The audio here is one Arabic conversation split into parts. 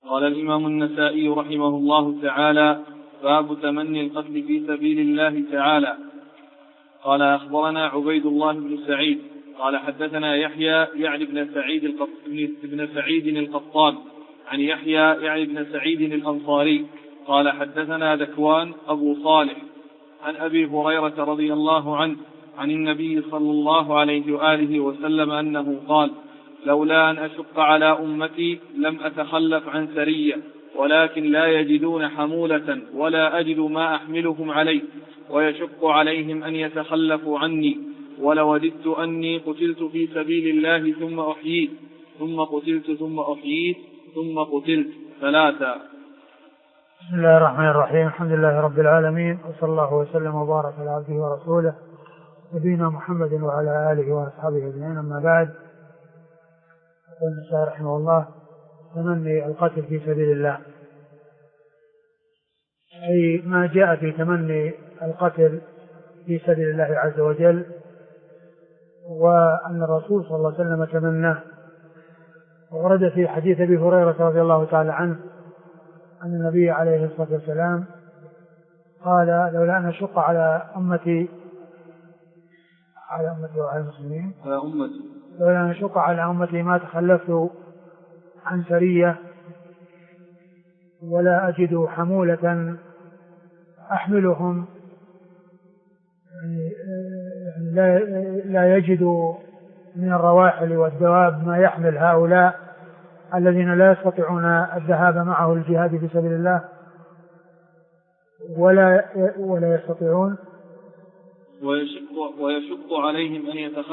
قال الإمام النسائي رحمه الله تعالى: باب تمني القتل في سبيل الله تعالى. قال: أخبرنا عبيد الله بن سعيد قال: حدثنا يحيى يعني بن سعيد القطان عن يحيى يعني بن سعيد الأنصاري قال: حدثنا ذكوان أبو صالح عن أبي هريرة رضي الله عنه عن النبي صلى الله عليه وآله وسلم أنه قال: لولا أن أشق على أمتي لم أتخلف عن سرية، ولكن لا يجدون حمولة ولا أجد ما أحملهم عليه، ويشق عليهم أن يتخلفوا عني، ولوددت أني قتلت في سبيل الله ثم أحييت ثم قتلت ثم أحييت ثم قتلت ثلاثا. بسم الله الرحمن الرحيم. الحمد لله رب العالمين، وصلى الله وسلم وبارك على عبده ورسوله نبينا محمد وعلى آله وأصحابه أجمعين. أما بعد، يقول النسائي رحمه الله: تمني القتل في سبيل الله، أي ما جاء في تمني القتل في سبيل الله عز وجل، وأن الرسول صلى الله عليه وسلم تمناه. ورد في حديث أبي هريرة رضي الله تعالى عنه أن النبي عليه الصلاة والسلام قال: لولا أن أشق على أمتي وعلى المسلمين لولا أن أشق على أمتي ما تخلفت عن سرية، ولا أجد حمولة أحملهم، لا يجد من الرواحل والدواب ما يحمل هؤلاء الذين لا يستطيعون الذهاب معه الجهاد في سبيل الله ولا يستطيعون، ويشق عليهم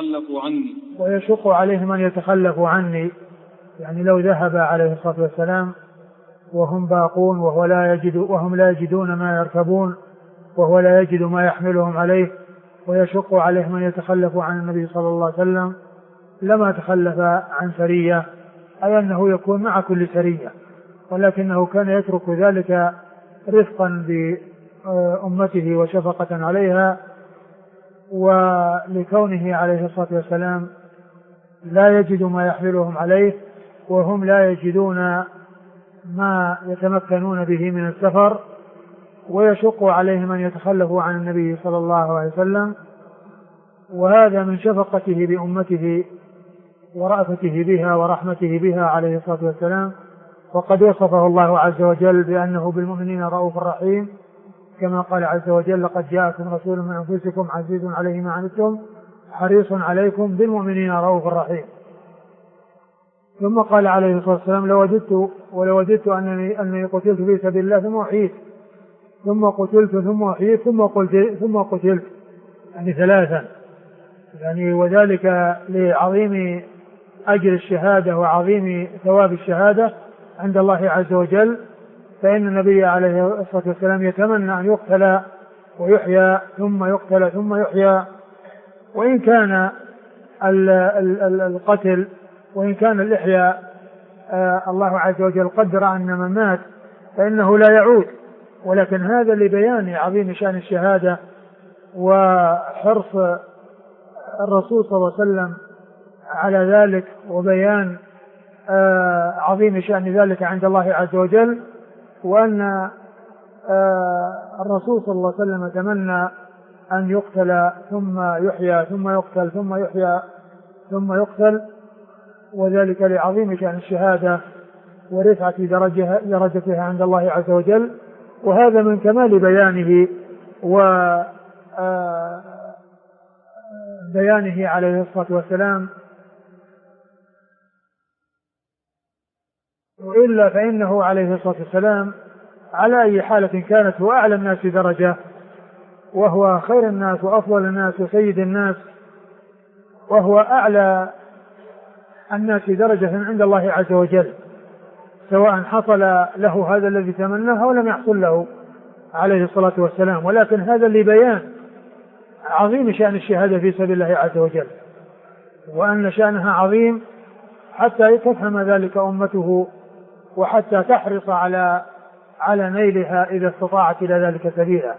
أن يتخلفوا عني، يعني لو ذهب عليه الصلاة والسلام وهم باقون وهم لا يجدون ما يركبون، وهو لا يجد ما يحملهم عليه، ويشق عليهم أن يتخلفوا عن النبي صلى الله عليه وسلم، لما تخلف عن سرية، أي أنه يكون مع كل سرية، ولكنه كان يترك ذلك رفقا بأمته وشفقة عليها، ولكونه عليه الصلاة والسلام لا يجد ما يحملهم عليه، وهم لا يجدون ما يتمكنون به من السفر، ويشق عليهم أن يتخلفوا عن النبي صلى الله عليه وسلم. وهذا من شفقته بأمته ورأفته بها ورحمته بها عليه الصلاة والسلام. وقد وصفه الله عز وجل بأنه بالمؤمنين رؤوف رحيم، كما قال عز وجل: لقد جاءكم رسول من أنفسكم عزيز عليه ما عنتم حريص عليكم بالمؤمنين رؤوف رحيم. ثم قال عليه الصلاة والسلام: لوددت أنني قتلت في سبيل الله ثم أحييت ثم قتلت ثم أحييت ثم قتلت، يعني ثلاثا، يعني وذلك لعظيم أجر الشهادة وعظيم ثواب الشهادة عند الله عز وجل. فإن النبي عليه الصلاة والسلام يتمنى أن يقتل ويحيى ثم يقتل ثم يحيى، وإن كان القتل وإن كان الإحياء الله عز وجل قدر أن من مات فإنه لا يعود، ولكن هذا لبيان عظيم شأن الشهادة وحرص الرسول صلى الله عليه وسلم على ذلك، وبيان عظيم شأن ذلك عند الله عز وجل، وأن الرسول صلى الله عليه وسلم تمنى أن يقتل ثم يحيى ثم يقتل ثم يحيى ثم يقتل، وذلك لعظيم شأن الشهادة ورفعة درجتها عند الله عز وجل. وهذا من كمال بيانه بيانه عليه الصلاة والسلام، وإلا فإنه عليه الصلاة والسلام على أي حالة كانت هو أعلى الناس درجة، وهو خير الناس وأفضل الناس وسيد الناس، وهو أعلى الناس درجة عند الله عز وجل، سواء حصل له هذا الذي تمناه أو لم يحصل له عليه الصلاة والسلام. ولكن هذا لبيان عظيم شأن الشهادة في سبيل الله عز وجل، وأن شأنها عظيم حتى تفهم ذلك أمته، وحتى تحرص على نيلها إذا استطاعت إلى ذلك سبيلا.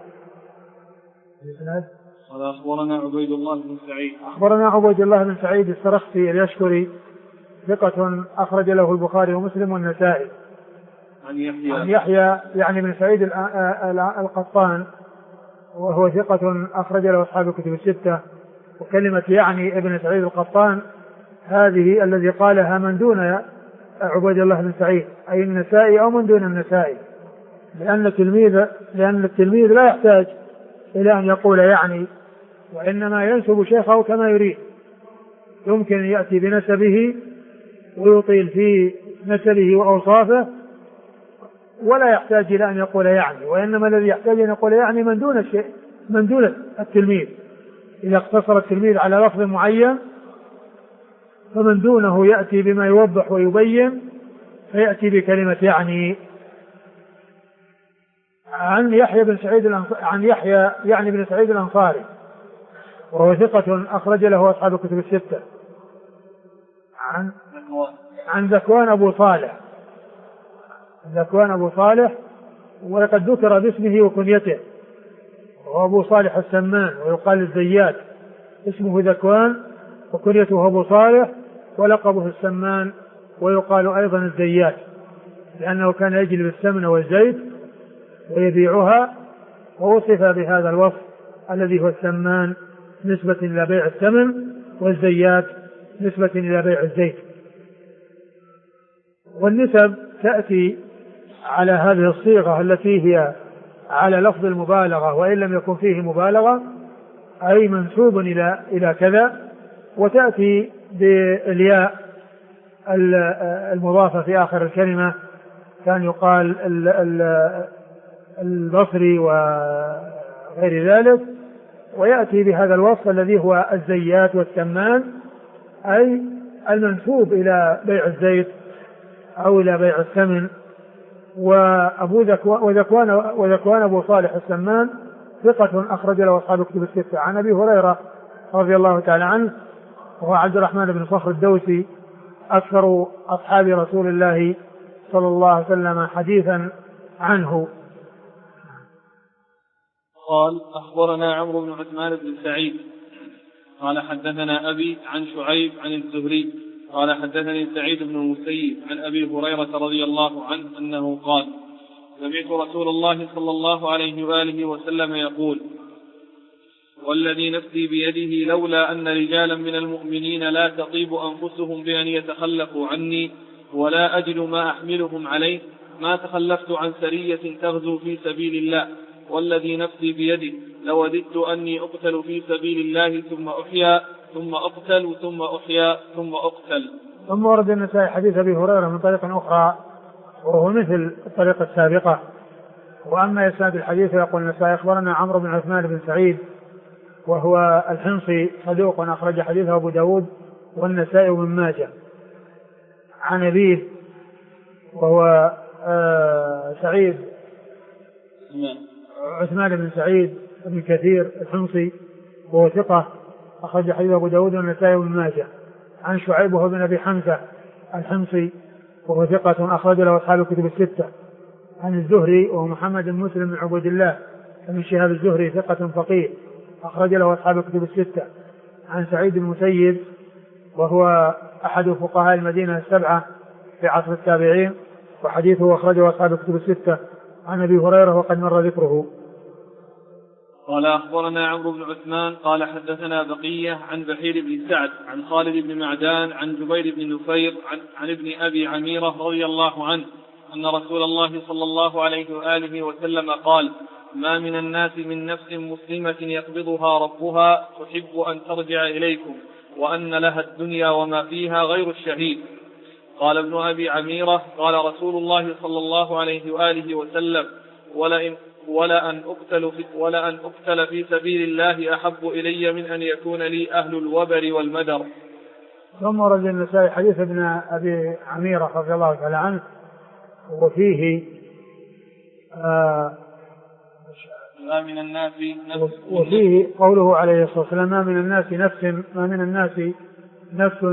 قال: أخبرنا عبيد الله بن سعيد. أخبرنا عبيد الله بن سعيد السرخسي اليشكري، ثقة أخرج له البخاري ومسلم والنسائي. عن يحيى يعني بن سعيد القطان وهو ثقة أخرج له أصحاب الكتب الستة. وكلمة يعني ابن سعيد القطان هذه الذي قالها من دون عبيد الله بن سعيد أي النسائي أو من دون النسائي، لأن التلميذ لا يحتاج إلى أن يقول يعني، وإنما ينسب شيخه كما يريد. يمكن أن يأتي بنسبه ويطيل في نسبه وأوصافه ولا يحتاج إلى أن يقول يعني، وإنما الذي يحتاج أن يقول يعني من دون التلميذ. إذا اقتصر التلميذ على لفظ معين فمن دونه يأتي بما يوضح ويبين فيأتي بكلمة يعني. عن يحيى بن سعيد الأنصاري وهو ثقة أخرج له أصحاب الكتب الستة. عن ذكوان أبو صالح ولقد ذكر باسمه وكنيته، وهو أبو صالح السمان ويقال الزيات، اسمه ذكوان وكنيته أبو صالح ولقبه السمان ويقال أيضا الزيات، لأنه كان يجلب السمن والزيت ويبيعها، ووصف بهذا الوصف الذي هو السمان نسبة إلى بيع السمن والزيات نسبة إلى بيع الزيت. والنسب تأتي على هذه الصيغة التي هي على لفظ المبالغة وإن لم يكن فيه مبالغة، أي منسوب إلى كذا، وتأتي بالياء المضافة في آخر الكلمة، كان يقال البصري وغير ذلك، ويأتي بهذا الوصف الذي هو الزيات والسمان، أي المنسوب إلى بيع الزيت أو إلى بيع الثمن. وذكوان أبو صالح السمان ثقة أخرج له أصحاب الكتب الستة. عن أبي هريرة رضي الله تعالى عنه وهو عبد الرحمن بن صخر الدوسي أكثر أصحاب رسول الله صلى الله عليه وسلم حديثا عنه. قال أخبرنا عمرو بن عثمان بن سعيد قال حدثنا أبي عن شعيب عن الزهري قال حدثني سعيد بن المسيب عن أبي هريرة رضي الله عنه أنه قال سمعت رسول الله صلى الله عليه وآله وسلم يقول والذي نفسي بيده لولا أن رجالا من المؤمنين لا تطيب أنفسهم بأن يتخلفوا عني ولا أجد ما أحملهم عليه ما تخلفت عن سرية تغزو في سبيل الله والذي نفسي بيده لوددت أني أقتل في سبيل الله ثم أحيا ثم أقتل ثم أحيا ثم أقتل. ثم ورد النسائي حديث أبي هريرة من طريق أخرى وهو مثل الطريقة السابقة. وأما إسناد الحديث يقول النسائي أخبرنا عمرو بن عثمان بن سعيد وهو الحمصي صدوق أخرج حديثه أبو داود والنسائي وابن ماجه. عن أبيه وهو سعيد عثمان بن سعيد بن كثير الحمصي وهو ثقة أخرج حديثه أبو داود والنسائي وابن ماجه. عن شعيب وهو بن أبي حمزة الحمصي وهو ثقة أخرج له أصحاب الكتب الستة. عن الزهري وهو محمد بن مسلم بن عبد الله بن شهاب الزهري ثقة فقيه أخرج له أصحاب الكتب الستة. عن سعيد بن المسيب وهو أحد فقهاء المدينة السبعة في عصر التابعين وحديثه أخرجه أصحاب الكتب الستة. عن أبي هريرة وقد مر ذكره. قال أخبرنا عمرو بن عثمان قال حدثنا بقية عن بحير بن سعد عن خالد بن معدان عن جبير بن نفير عن ابن أبي عميرة رضي الله عنه أن رسول الله صلى الله عليه وآله وسلم قال ما من الناس من نفس مسلمة يقبضها ربها تحب أن ترجع إليكم وأن لها الدنيا وما فيها غير الشهيد. قال ابن أبي عميرة قال رسول الله صلى الله عليه وآله وسلم ولأن أقتل في سبيل الله أحب إلي من أن يكون لي أهل الوبر والمدر. ثم رد النسائي حديث ابن أبي عميرة رضي الله تعالى عنه وفيه وفيه قوله عليه الصلاة والسلام ما من الناس نفس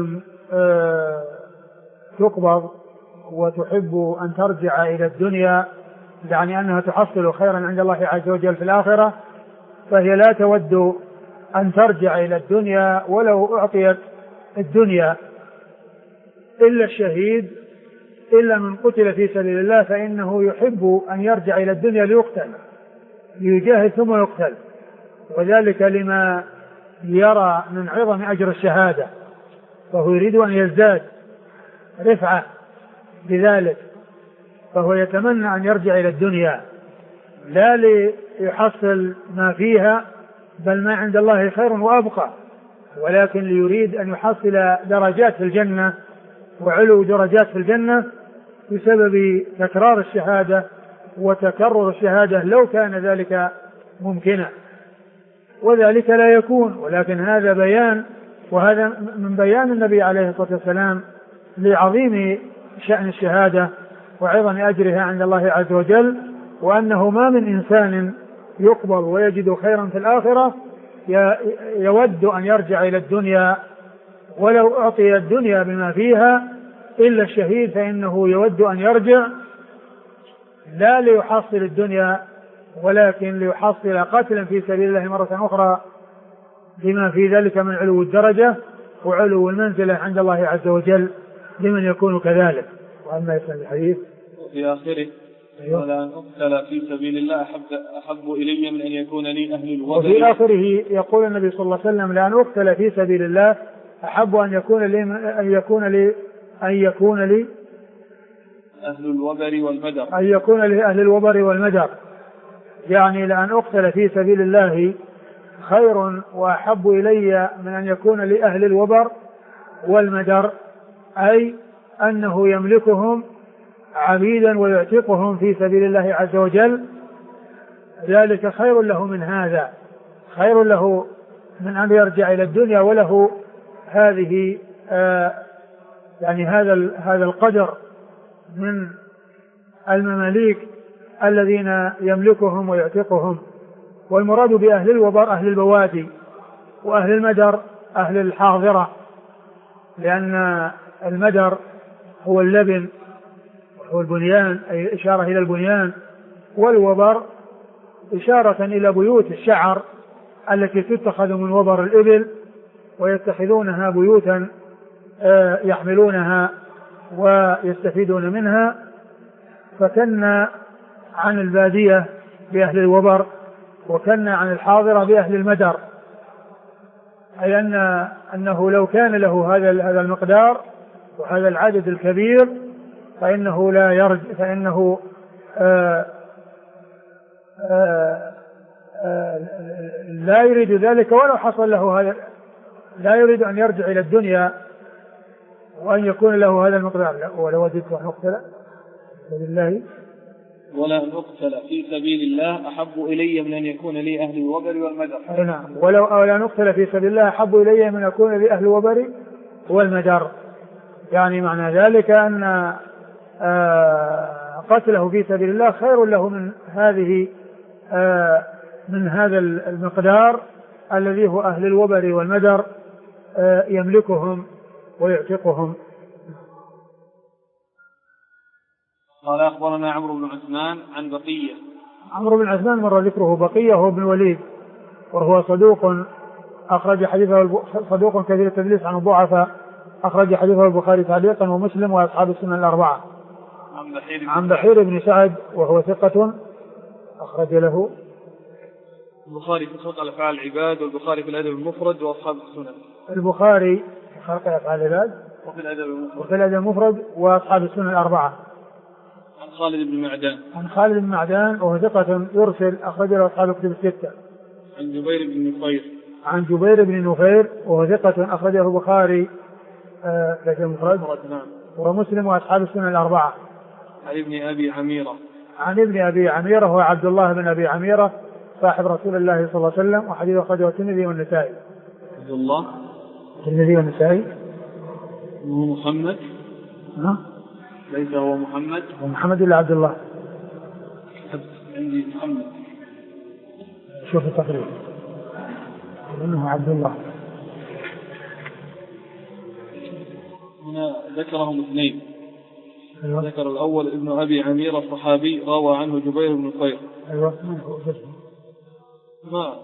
تقبض وتحب أن ترجع إلى الدنيا، يعني أنها تحصل خيرا عند الله عز وجل في الآخرة، فهي لا تود أن ترجع إلى الدنيا ولو أعطيت الدنيا إلا إلا من قتل في سبيل الله فإنه يحب أن يرجع إلى الدنيا ليقتل، ليجاهد ثم يقتل، وذلك لما يرى من عظم أجر الشهادة، فهو يريد أن يزداد رفعة بذلك، فهو يتمنى أن يرجع إلى الدنيا لا ليحصل ما فيها بل ما عند الله خير وأبقى، ولكن ليريد أن يحصل درجات في الجنة وعلو درجات في الجنة بسبب تكرار الشهادة وتكرر الشهادة لو كان ذلك ممكنا، وذلك لا يكون. ولكن هذا بيان، وهذا من بيان النبي عليه الصلاة والسلام لعظيم شأن الشهادة وعظم أجرها عند الله عز وجل، وأنه ما من إنسان يقبل ويجد خيرا في الآخرة يود أن يرجع إلى الدنيا ولو أعطي الدنيا بما فيها إلا الشهيد، فإنه يود أن يرجع لا ليحصل الدنيا ولكن ليحصل قتلا في سبيل الله مرة أخرى بما في ذلك من علو الدرجة وعلو المنزلة عند الله عز وجل لمن يكون كذلك. وأما يسمى الحديث في آخره ولا أن أقتل في سبيل الله أحب إلي من أن يكون لي أهل الوبر. وفي آخره يقول النبي صلى الله عليه وسلم لأن أقتل في سبيل الله أحب أن يكون لي أهل الوبر والمدر، أن يكون لي أهل الوبر والمدر، يعني لأن أقتل في سبيل الله خير وأحب إلي من أن يكون لي أهل الوبر والمدر، أي أنه يملكهم عبيدا ويعتقهم في سبيل الله عز وجل، ذلك خير له من هذا، خير له من أن يرجع إلى الدنيا وله هذه يعني هذا القدر من المماليك الذين يملكهم ويعتقهم. والمراد بأهل الوبر أهل البوادي، وأهل المدر أهل الحاضرة، لأن المدر هو اللبن وهو البنيان أي إشارة إلى البنيان، والوبر إشارة إلى بيوت الشعر التي تتخذ من وبر الإبل ويتخذونها بيوتا يحملونها ويستفيدون منها، فكنا عن البادية بأهل الوبر وكنا عن الحاضرة بأهل المدر، أي أنه لو كان له هذا المقدار وهذا العدد الكبير فإنه لا يرجع، فإنه لا يريد ذلك ولو حصل له هذا، لا يريد أن يرجع إلى الدنيا وأن يكون له هذا المقدار. ولو وجدت أن أقتل بالله ولا أن أقتل في سبيل الله أحب إلي من أن يكون لي أهل الوبر والمدر. نعم، ولو لا نقتل في سبيل الله أحب إلي من أن يكون لي أهل الوبر والمدر، يعني معنى ذلك أن قتله في سبيل الله خير له من هذا المقدار الذي هو أهل الوبر والمدر يملكهم ويعتقهم. قال أخبرنا عمرو بن عثمان عن بقية. عمرو بن عثمان مر ذكره. بقية هو ابن الوليد وهو صدوق أخرج حديثه، صدوق كثير التدليس عن الضعفاء، أخرج حديثه البخاري تعليقا ومسلم وأصحاب السنن الأربعة. عن بحير بن سعد وهو ثقة أخرج له البخاري في خلق أفعال العباد والبخاري في الأدب المفرد وأصحاب السنن. البخاري في خلق أفعال العباد وفي الأدب المفرد وأصحاب السنن الأربعة. عن خالد بن معدان وهو ثقة يرسل، أخرج له أصحاب الكتب الستة. عن جبير بن نفير وهو ثقة أخرجه البخاري في المفرد ومسلم وأصحاب السنن الأربعة. عن ابن أبي عميرة هو عبد الله بن أبي عميرة صاحب رسول الله صلى الله عليه وسلم، وحديث أخرجه الترمذي والنسائي. عبد الله الترمذي والنسائي. محمد ليس هو محمد إلا عبد الله. عندي محمد. شوف التقريب إنه عبد الله. هنا ذكرهم اثنين. أيوة. ذكر الأول ابن أبي عميرة الصحابي روى عنه جبير بن نفير. أيوة. ما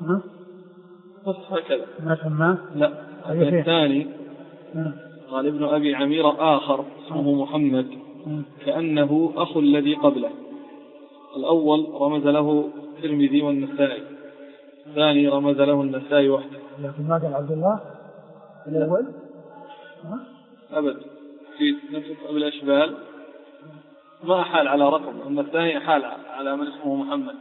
هكذا ما سماه. لا الثاني قال ابن أبي عميرة آخر اسمه محمد كأنه أخ الذي قبله. الأول رمز له الترمذي والنسائي، الثاني رمز له النسائي وحده. لكن ما قال عبد الله الأول أبد في نفس أبي الأشبال ما أحال على رقم، أما الثاني أحال على من اسمه محمد.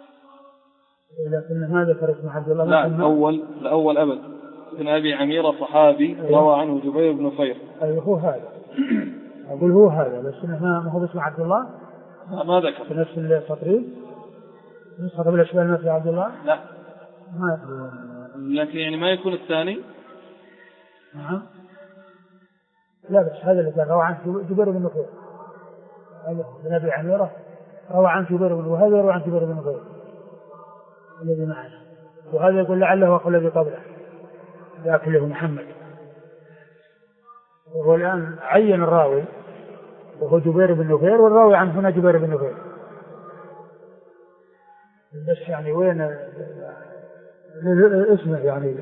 لكن ما ذكر اسم عبد الله. لا الأول أبد ابن أبي عميرة صحابي روى عنه جبير بن نفير. أيوه هو هذا. أقول هو هذا بس ما هو اسمه عبد الله. ما ذكر في نفس التطريب نسخة أبي الأشبال مثل عبد الله. لا ما لكن يعني ما يكون الثاني. نعم لا بس هذا اللي روى عن جبير بن نفير. هذا ابن أبي عميرة روى عن جبير بن، وهذا يروى عن جبير بن نفير الذي معنا، وهذا يقول لعله أخو الذي قبله لأكله محمد. وهو الآن عين الراوي وهو جبير بن نفير، والراوي عنه هنا جبير بن نفير. بس يعني وين اسمه يعني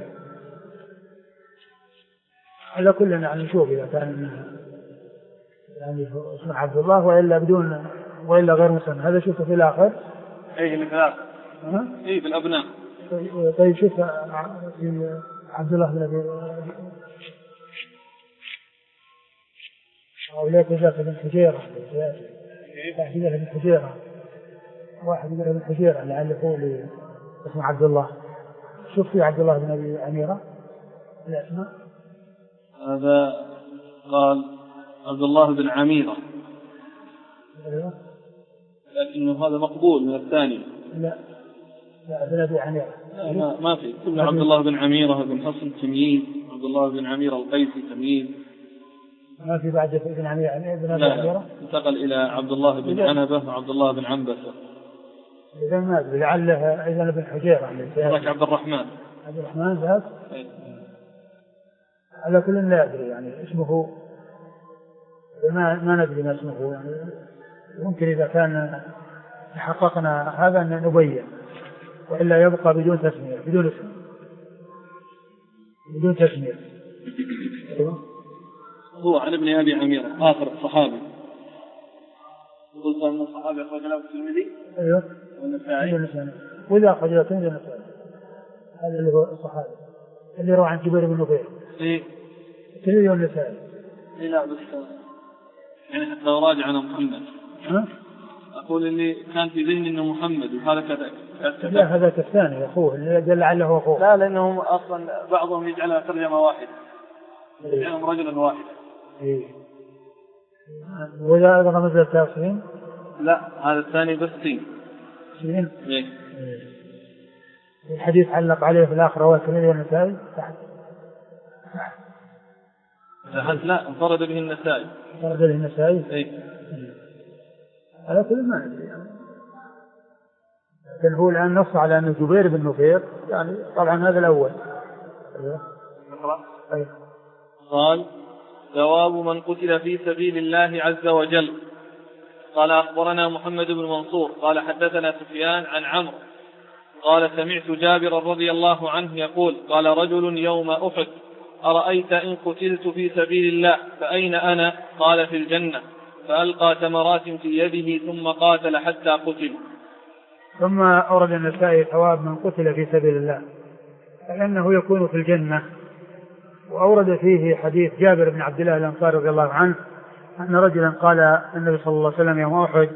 على كل يعني نشوف إذا كان يعني اسمه عبد الله وإلا بدون وإلا غير مسلم. هذا شوفه في الآخر. أي اللي في الآخر. إيه بالأبناء. طيب شوف في عبد الله بن أبي أولئك ذاك بن حجيرة. واحد يقول بن حجيرة، واحد يقول بن حجيرة لعله هو اسمه عبد الله. شوف في عبد الله بن أبي عميرة الأسماء. هذا قال عبد الله بن عميرة. أيوه. لكنه هذا مقبول من الثاني. لا بن أبي عميرة. ما في كل عبد الله بن عميرة بن حصن تمييز، عبد الله بن عميرة القيسي تمييز. ما في بعد ابن عميرة بن أبي عميرة. انتقل إلى عبد الله بن عنبة وعبد الله بن عنبسة. إذا ما أدري لعله أيضا ابن حجيرة. ذاك عبد الرحمن. عبد الرحمن ذاك. على كل لا أدري يعني اسمه ما ندري ما اسمه يعني. ممكن إذا كان حققنا هذا أن نبين، وإلا يبقى بدون تسمية بدون اسم بدون تسمية. هو عن ابن أبي عميرة آخر الصحابي. قلت أن الصحابي أخرج له الترمذي. أيوه. والنسائي. وإذا أخرج له الترمذي والنسائي. هذا اللي هو الصحابي اللي روى عن جبير بن نفير. إيه. الترمذي والنسائي. إيه لا بس يعني حتى راجع عن محمد. أقول اللي كان في ذهني إنه محمد وهذا كذا. لا هذا الثاني أخوه اللي قال لعله أخوه. لا لأنهم أصلا بعضهم يجعلها ترجمة واحدة. يجعلهم رجلا واحدا. إيه. وإذا رمز التاسعين. لا هذا الثاني بس سين. سين. إيه. الحديث علق عليه في الآخر رواه الترمذي والنسائي تحت. لا انفرد به النسائي. انفرد به النسائي. إيه. على كل ما ندري يعني. لكن هو الآن نص على أن جبير بن نفير يعني طبعا هذا الأول. أيوه. قال ثواب من قتل في سبيل الله عز وجل. قال أخبرنا محمد بن منصور قال حدثنا سفيان عن عمرو قال سمعت جابر رضي الله عنه يقول قال رجل يوم أحد أرأيت إن قتلت في سبيل الله فأين أنا؟ قال في الجنة. فألقى تمرات في يده ثم قاتل حتى قتل. ثم أورد النسائي ثواب من قتل في سبيل الله فإنه يكون في الجنة. وأورد فيه حديث جابر بن عبد الله الأنصاري رضي الله عنه أن رجلا قال النبي صلى الله عليه وسلم يوم أحد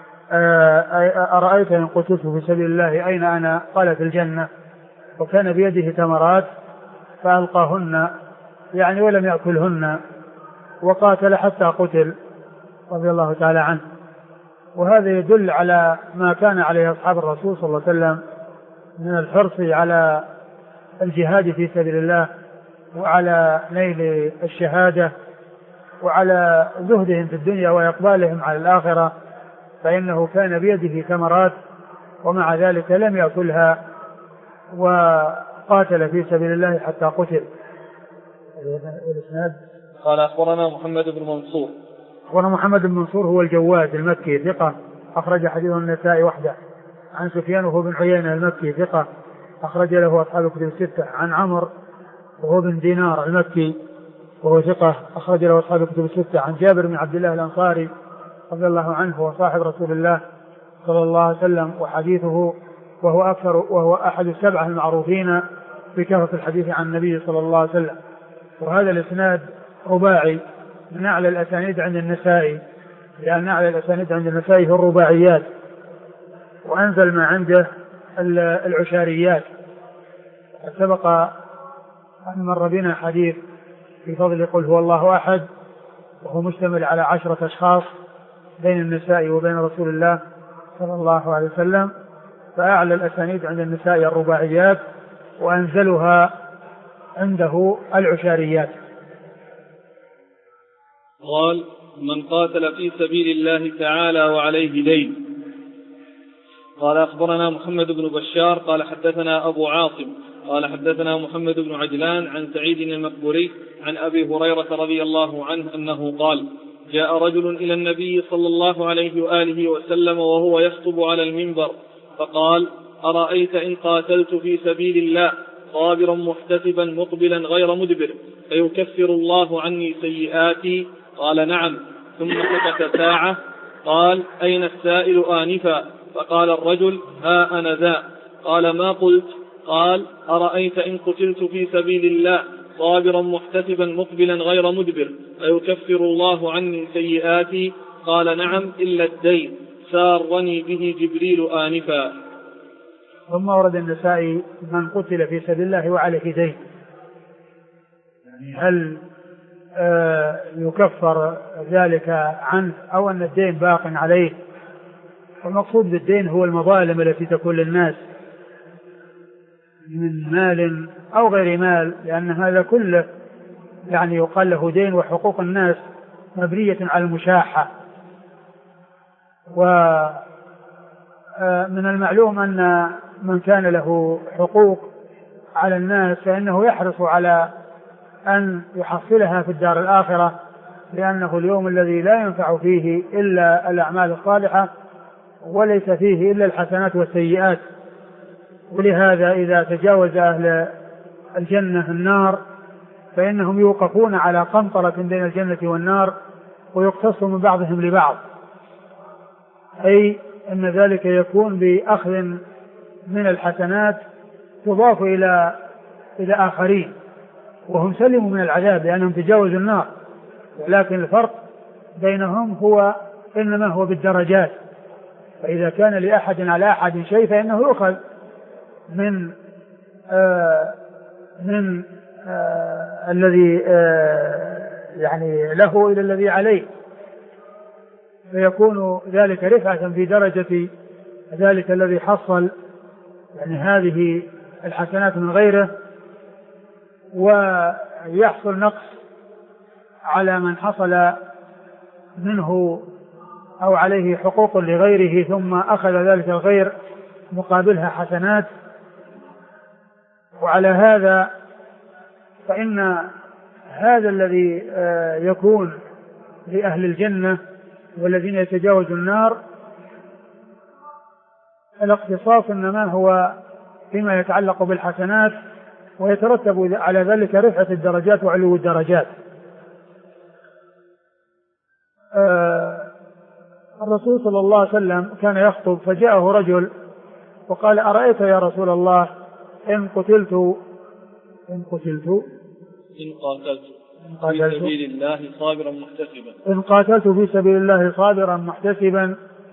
أرأيت إن قتلت في سبيل الله أين أنا؟ قال في الجنة. وكان بيده تمرات فألقاهن يعني ولم يأكلهن وقاتل حتى قتل رضي الله تعالى عنه. وهذا يدل على ما كان عليه أصحاب الرسول صلى الله عليه وسلم من الحرص على الجهاد في سبيل الله وعلى نيل الشهادة وعلى زهدهم في الدنيا وإقبالهم على الآخرة. فإنه كان بيده ثمرات ومع ذلك لم يأكلها وقاتل في سبيل الله حتى قتل. قال أخبرنا محمد بن منصور. أخبرنا محمد بن منصور هو الجواد المكي ثقة أخرج حديثه النسائي وحده. عن سفيان وهو بن عيينة المكي ثقة أخرج له أصحاب الكتب الستة. عن عمرو وهو بن دينار المكي وهو ثقة أخرج له أصحاب الكتب الستة. عن جابر بن عبد الله الأنصاري رضي الله عنه هو صاحب رسول الله صلى الله عليه وسلم، وحديثه وهو أحد السبعة المعروفين بكثرة الحديث عن النبي صلى الله عليه وسلم. وهذا الإسناد رباعي من أعلى الأسانيد عند النسائي، لأن أعلى الأسانيد عند النسائي في الرباعيات، وأنزل ما عنده العشاريات. سبق أن مر بنا حديث في فضل قل هو الله أحد، وهو مشتمل على 10 أشخاص بين النساء وبين رسول الله صلى الله عليه وسلم. فأعلى الأسانيد عند النساء الرباعيات، وأنزلها عنده العشاريات. قال: من قاتل في سبيل الله تعالى وعليه دين. قال: أخبرنا محمد بن بشار قال حدثنا أبو عاصم قال حدثنا محمد بن عجلان عن سعيد المقبوري عن أبي هريرة رضي الله عنه أنه قال: جاء رجل إلى النبي صلى الله عليه وآله وسلم وهو يخطب على المنبر فقال: أرأيت إن قاتلت في سبيل الله صابرا محتسبا مقبلا غير مدبر فيكفر الله عني سيئاتي؟ قال: نعم. ثم سكت ساعة. قال: أين السائل آنفا؟ فقال الرجل: ها أنا ذا. قال: ما قلت؟ قال: أرأيت إن قتلت في سبيل الله صابرا محتسبا مقبلا غير مدبر فيكفر الله عني سيئاتي؟ قال: نعم إلا الدين سارني به جبريل آنفا. ثم ورد النسائي من قتل في سبيل الله وعليه دين، يعني هل يكفر ذلك عنه أو أن الدين باق عليه؟ والمقصود بالدين هو المظالم التي تكون للناس من مال أو غير مال، لأن هذا كله يعني يقال له دين. وحقوق الناس مبنية على المشاحة. ومن المعلوم أن من كان له حقوق على الناس فإنه يحرص على أن يحصلها في الدار الآخرة، لأنه اليوم الذي لا ينفع فيه إلا الأعمال الصالحة وليس فيه إلا الحسنات والسيئات. ولهذا إذا تجاوز أهل الجنة النار فإنهم يوقفون على قنطرة بين الجنة والنار ويقتص من بعضهم لبعض، أي أن ذلك يكون بأخذ من الحسنات تضاف إلى آخرين وهم سلموا من العذاب لأنهم تجاوزوا النار. ولكن الفرق بينهم هو إنما هو بالدرجات. فإذا كان لأحد على أحد شيء فإنه يؤخذ من الذي يعني له إلى الذي عليه، فيكون ذلك رفعة في درجة ذلك الذي حصل يعني هذه الحسنات من غيره، ويحصل نقص على من حصل منه أو عليه حقوق لغيره ثم أخذ ذلك الغير مقابلها حسنات. وعلى هذا فإن هذا الذي يكون لأهل الجنة والذين يتجاوزوا النار الاقتصاص إنما هو فيما يتعلق بالحسنات، ويترتب على ذلك رفعة الدرجات وعلو الدرجات. الرسول صلى الله عليه وسلم كان يخطب فجاءه رجل وقال: أرأيت يا رسول الله إن قاتلت في سبيل الله صابرا محتسبا، إن قاتلت في سبيل الله صابرا محتسبا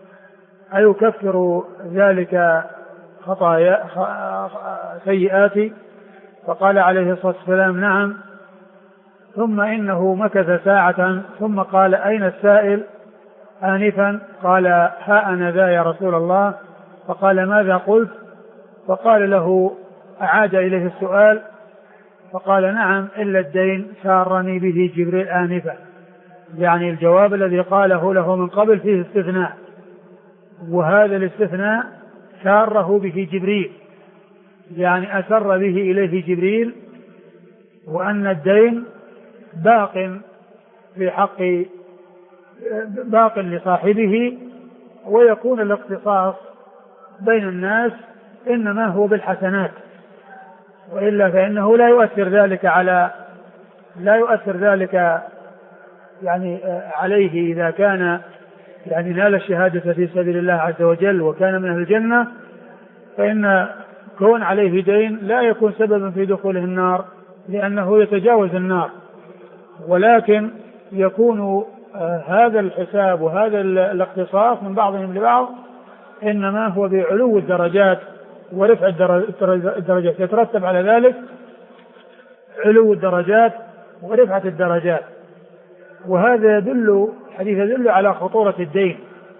أيكفر ذلك خطايا سيئاتي؟ فقال عليه الصلاة والسلام: نعم. ثم إنه مكث ساعة ثم قال: أين السائل آنفا؟ قال: ها أنا ذا يا رسول الله. فقال: ماذا قلت؟ فقال له أعاد إليه السؤال فقال: نعم إلا الدين سارني به جبريل آنفا. يعني الجواب الذي قاله له من قبل فيه استثناء، وهذا الاستثناء ساره به جبريل، يعني أسر به إليه جبريل، وأن الدين باق لصاحبه، ويكون الاقتصاص بين الناس إنما هو بالحسنات، وإلا فإنه لا يؤثر ذلك يعني عليه إذا كان يعني نال الشهادة في سبيل الله عز وجل وكان من أهل الجنة، فإن كون عليه دين لا يكون سببا في دخوله النار، لأنه يتجاوز النار، ولكن يكون هذا الحساب وهذا الاختصاص من بعضهم لبعض إنما هو بعلو الدرجات ورفع الدرجات، يترتب على ذلك علو الدرجات ورفعة الدرجات. وهذا الحديث يدل على خطورة الدين،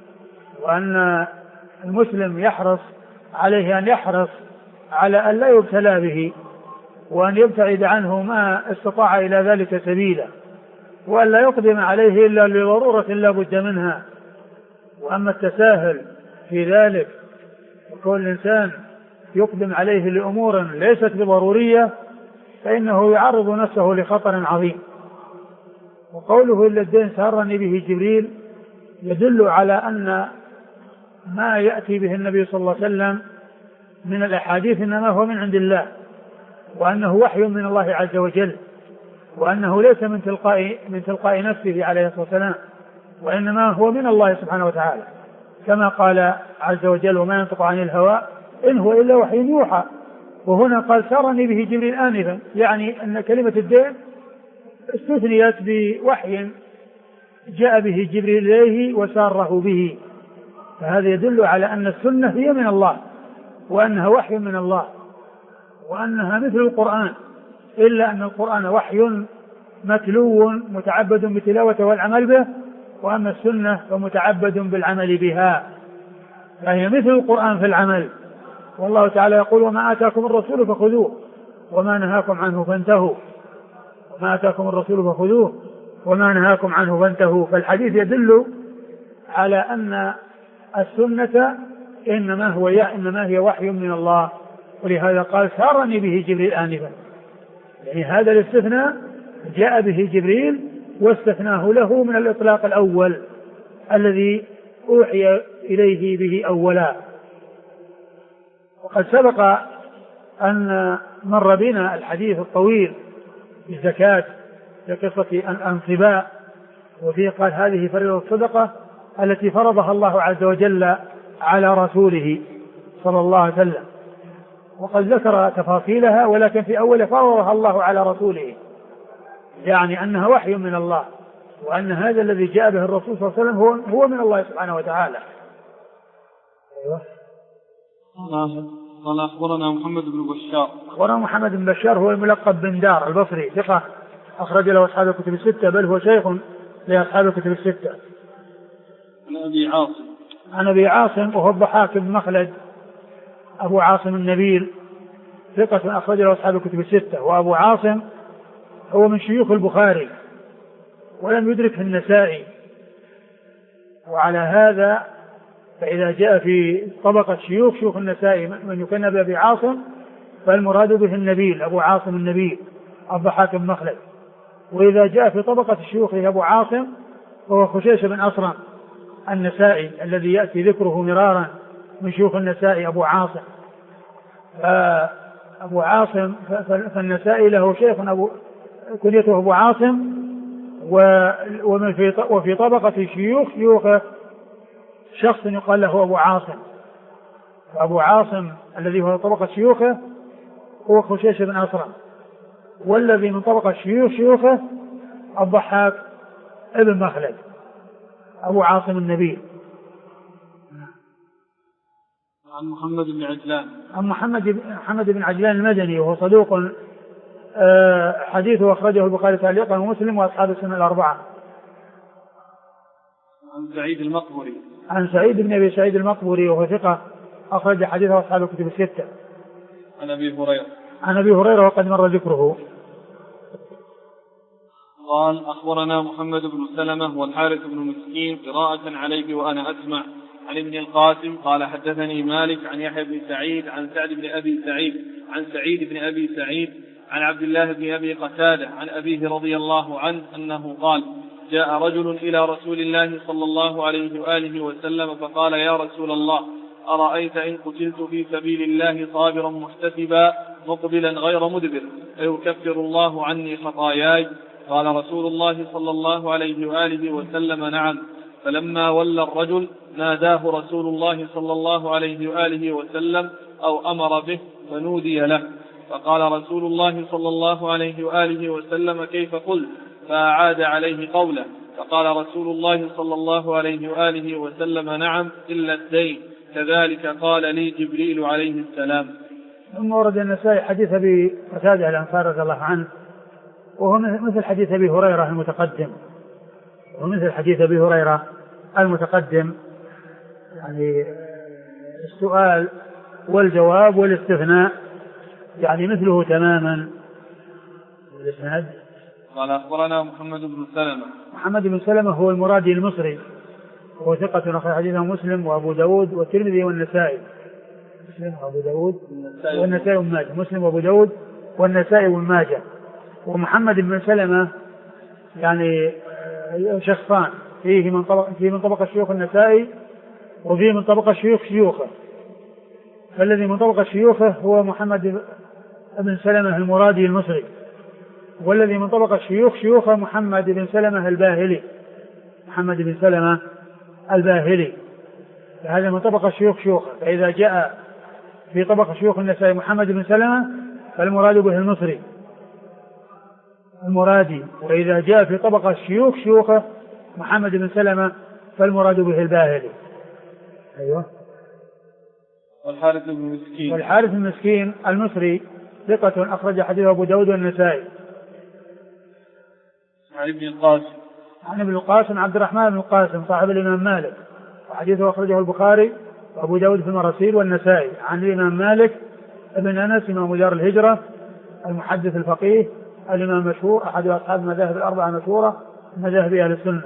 وأن المسلم يحرص عليه أن يحرص على أن لا يبتلى به، وأن يبتعد عنه ما استطاع إلى ذلك سبيلا، وأن لا يقدم عليه إلا لضرورة لا بد منها. وأما التساهل في ذلك وكل الإنسان يقدم عليه لأمور ليست بضرورية فإنه يعرض نفسه لخطر عظيم. وقوله إلا الدين سارني به جبريل يدل على أن ما يأتي به النبي صلى الله عليه وسلم من الأحاديث إنما هو من عند الله، وأنه وحي من الله عز وجل، وأنه ليس من تلقاء نفسه عليه الصلاة والسلام، وإنما هو من الله سبحانه وتعالى، كما قال عز وجل وما ينطق عن الهوى إن هو إلا وحي يوحى. وهنا قال سارني به جبريل آنفا، يعني أن كلمة الدين استثنيت بوحي جاء به جبريل إليه وساره به، فهذا يدل على أن السنة هي من الله، وأنها وحي من الله، وأنها مثل القرآن، إلا أن القرآن وحي متلو متعبد بتلاوته والعمل به، وأما السنة فمتعبد بالعمل بها، فهي مثل القرآن في العمل. والله تعالى يقول وما آتاكم الرسول فخذوه وما نهاكم عنه فانتهوا، وما آتاكم الرسول فخذوه وما نهاكم عنه فانتهوا. فالحديث يدل على أن السنة إنما هي وحي من الله، ولهذا قال سارني به جبريل آنفا، يعني هذا الاستثناء جاء به جبريل واستثناه له من الإطلاق الأول الذي أوحي إليه به أولا. وقد سبق أن مر بنا الحديث الطويل بالزكاة في قصة الأنصباء، وفيه قال هذه فريضة الصدقة التي فرضها الله عز وجل على رسوله صلى الله عليه وسلم، وقد ذكر تفاصيلها، ولكن في أول فرضها الله على رسوله، يعني أنها وحي من الله، وأن هذا الذي جاء به الرسول صلى الله عليه وسلم هو من الله سبحانه وتعالى. أيوة. قال أخبرنا محمد بن بشار. أخبرنا محمد بن بشار هو الملقب بن دار البصري، ثقة أخرج له أصحاب الكتب الستة، بل هو شيخ لأصحاب الكتب الستة. عن أبي عاصم وهو الضحاك بن مخلد أبو عاصم النبيل، ثقة أخرج له أصحاب الكتب الستة. وأبو عاصم هو من شيوخ البخاري ولم يدركه النسائي، وعلى هذا فإذا جاء في طبقة شيوخ النسائي من يكنى بأبي عاصم فالمراد به النبيل، أبو عاصم النبيل الضحاك بن مخلد. وإذا جاء في طبقة الشيوخ أبو عاصم هو خشيش بن أصرم النسائي الذي يأتي ذكره مرارا من شيوخ النسائي أبو عاصم. فأبو عاصم فالنسائي له شيخ كنيته أبو عاصم، وفي طبقة شيوخ شخص يقال له أبو عاصم. فأبو عاصم الذي هو طبقة شيوخه هو خشيش بن أصرم، والذي من طبقة شيوخه الضحاك ابن مخلد أبو عاصم النبي. عن محمد بن عجلان. عن محمد بن عجلان المدني وهو صدوق، حديثه أخرجه البخاري تعليقا ومسلم وأصحاب السنة الأربعة. عن سعيد المقبري. عن سعيد بن أبي سعيد المقبري وهو ثقة أخرج حديثه أصحاب الكتب الستة. عن أبي هريرة وقد مر ذكره. قال أخبرنا محمد بن سلمة والحارث بن مسكين قراءة عليه وأنا أسمع عن ابن القاسم قال حدثني مالك عن يحيى بن سعيد عن سعيد بن أبي سعيد عن عبد الله بن أبي قتادة عن أبيه رضي الله عنه أنه قال جاء رجل إلى رسول الله صلى الله عليه وآله وسلم فقال يا رسول الله أرأيت إن قتلت في سبيل الله صابرا محتسبا مقبلا غير مدبر فيكفر الله عني خطاياي؟ قال رسول الله صلى الله عليه وآله وسلم نعم. فلما ولى الرجل ناداه رسول الله صلى الله عليه وآله وسلم أو أمر به فنودي له، فقال رسول الله صلى الله عليه وآله وسلم كيف قلت؟ فأعاد عليه قوله، فقال رسول الله صلى الله عليه وآله وسلم نعم إلا الدين، كذلك قال لي جبريل عليه السلام. ثم ورد النسائي حديث أبي قتادة الأنصاري رضي الله عنه، وهو مثل حديث أبي هريرة المتقدم، يعني السؤال والجواب والاستثناء يعني مثله تماما. الإسناد قال أخبرنا محمد بن سلمة هو المرادي المصري، وهو ثقة أخرج حديثه مسلم وأبو داود والترمذي والنسائي. مسلم وأبو داود والنسائي وابن ماجه، مسلم وأبو داود والنسائي وابن ماجه. ومحمد بن سلمة يعني شخصان، فيه من طبقة شيوخ النسائي وفيه من طبقة شيوخه. فالذي من طبقة شيوخه هو محمد بن سلمة المرادي المصري، والذي من طبقة شيوخه محمد بن سلمة الباهلي. فهذا من طبقة شيوخه. فإذا جاء في طبقة شيوخ النسائي محمد بن سلمة فالمراد به المصري المرادي، وإذا جاء في طبقة شيوخه محمد بن سلمة فالمراد به الباهلي. أيوة. والحارث بن مسكين المصري ثقة أخرج حديثه أبو داود والنسائي. عن ابن القاسم عبد الرحمن بن القاسم صاحب الإمام مالك، وحديثه أخرجه البخاري وأبو داود في المراسيل والنسائي. عن الإمام مالك ابن أنس إمام دار الهجرة المحدث الفقيه الإمام المشهور أحد أصحاب المذاهب الأربعة المشهورة مذاهب أهل السنة.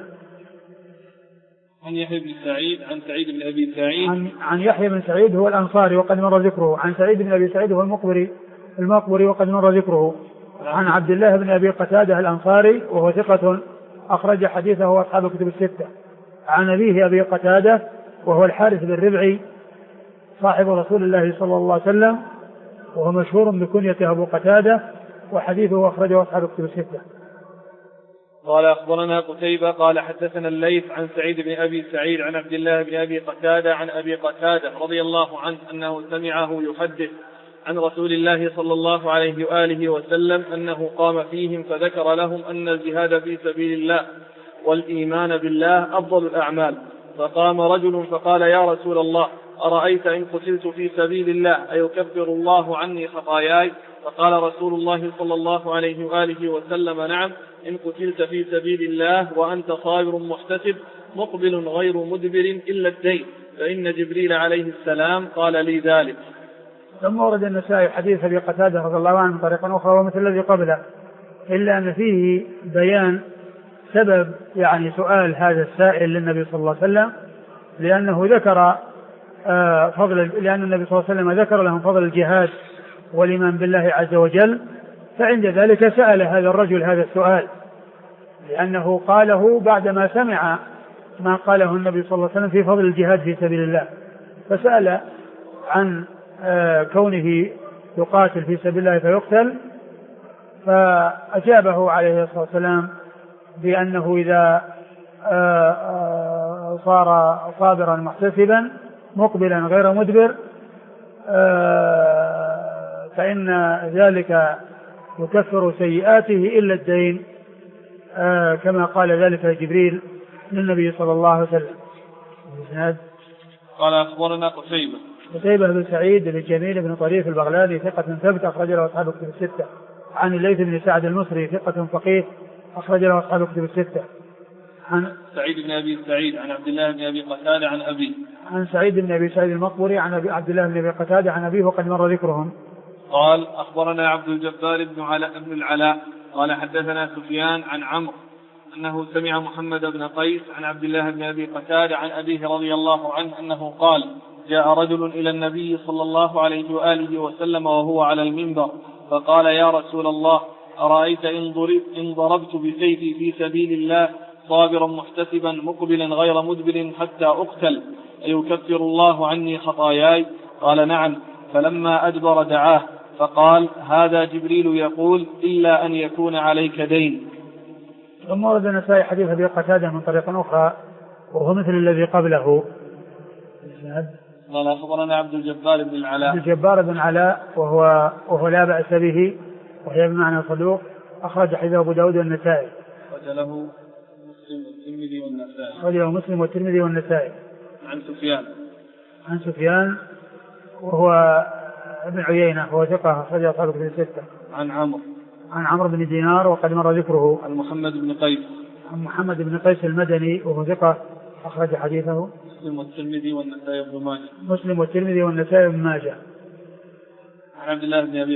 عن يحيى بن سعيد عن سعيد بن أبي سعيد عن يحيى بن سعيد هو الأنصاري وقد مر ذكره. عن سعيد بن أبي سعيد هو المقبري وقد مر ذكره. عن عبد الله بن أبي قتادة الأنصاري وهو ثقة أخرج حديثه أصحاب الكتب الستة. عن أبيه أبي قتادة وهو الحارث بن ربعي صاحب رسول الله صلى الله عليه وسلم، وهو مشهور بكنيته أبو قتادة، وحديثه أخرجه أصحاب الكتب الستة. قال أخبرنا قتيبة قال حدثنا الليث عن سعيد بن أبي سعيد عن عبد الله بن أبي قتادة عن أبي قتادة رضي الله عنه أنه سمعه يحدث عن رسول الله صلى الله عليه وآله وسلم أنه قام فيهم فذكر لهم أن الجهاد في سبيل الله والإيمان بالله أفضل الأعمال. فقام رجل فقال يا رسول الله أرأيت إن قتلت في سبيل الله أيكفر الله عني خطاياي؟ فقال رسول الله صلى الله عليه وآله وسلم نعم إن قتلت في سبيل الله وأنت صابر محتسب مقبل غير مدبر إلا الدين، فإن جبريل عليه السلام قال لي ذلك. ثم ورد النسائي حديث أبي قتادة رضي الله عنه من طريقة أخرى ومثل الذي قبله، إلا أن فيه بيان سبب يعني سؤال هذا السائل للنبي صلى الله عليه وسلم، لأنه ذكر لأن النبي صلى الله عليه وسلم ذكر لهم فضل الجهاد والإيمان بالله عز وجل، فعند ذلك سأل هذا الرجل هذا السؤال، لأنه قاله بعدما سمع ما قاله النبي صلى الله عليه وسلم في فضل الجهاد في سبيل الله، فسأل عن كونه يقاتل في سبيل الله فيقتل، فأجابه عليه الصلاة والسلام بأنه إذا صار صابرا محتسبا مقبلا غير مدبر فإن ذلك يكفر سيئاته إلا الدين، كما قال ذلك جبريل للنبي صلى الله عليه وسلم. قال أخبرنا قتيبة بن سعيد بن جميل بن طريف البغلاني ثقة ثبت أخرج له أصحاب الكتب الستة. عن الليث بن سعد المصري ثقة فقيه أخرج له أصحاب الكتب الستة. عن سعيد بن أبي سعيد عن عبد الله بن أبي قتادة عن أبيه. عن سعيد بن أبي سعيد المقبري عن عبد الله بن أبي قتادة عن أبيه وقد مر ذكرهم. قال أخبرنا عبد الجبار بن العلاء قال حدثنا سفيان عن عمرو أنه سمع محمد بن قيس عن عبد الله بن أبي قتادة عن أبيه رضي الله عنه أنه قال جاء رجل إلى النبي صلى الله عليه وآله وسلم وهو على المنبر فقال يا رسول الله أرأيت إن ضربت بسيفي في سبيل الله صابرا محتسبا مقبلا غير مدبر حتى أقتل أيكفر الله عني خطاياي؟ قال نعم. فلما أدبر دعاه فقال هذا جبريل يقول إلا أن يكون عليك دين. ثم ورد النسائي حديث أبي قتادة من طريق أخرى وهو مثل الذي قبله. قال أخبرنا عبد الجبار بن العلاء. عبد الجبار بن العلاء وهو لا بأس به، وهي بمعنى صدوق، أخرج حديثه أبو داود والنسائي. وجله مسلم والترمذي والنسائي. وجله مسلم والترمذي والنسائي. عن سفيان وهو ابن عيينة وهو ثقة، أخرج أصحاب الكتب الستة. عن عمرو بن دينار وقد مر ذكره. عن محمد بن قيس المدني وهو ثقة، أخرج حديثه مسلم والترمذي والنسائي بن ماجه. عن عبد الله بن أبي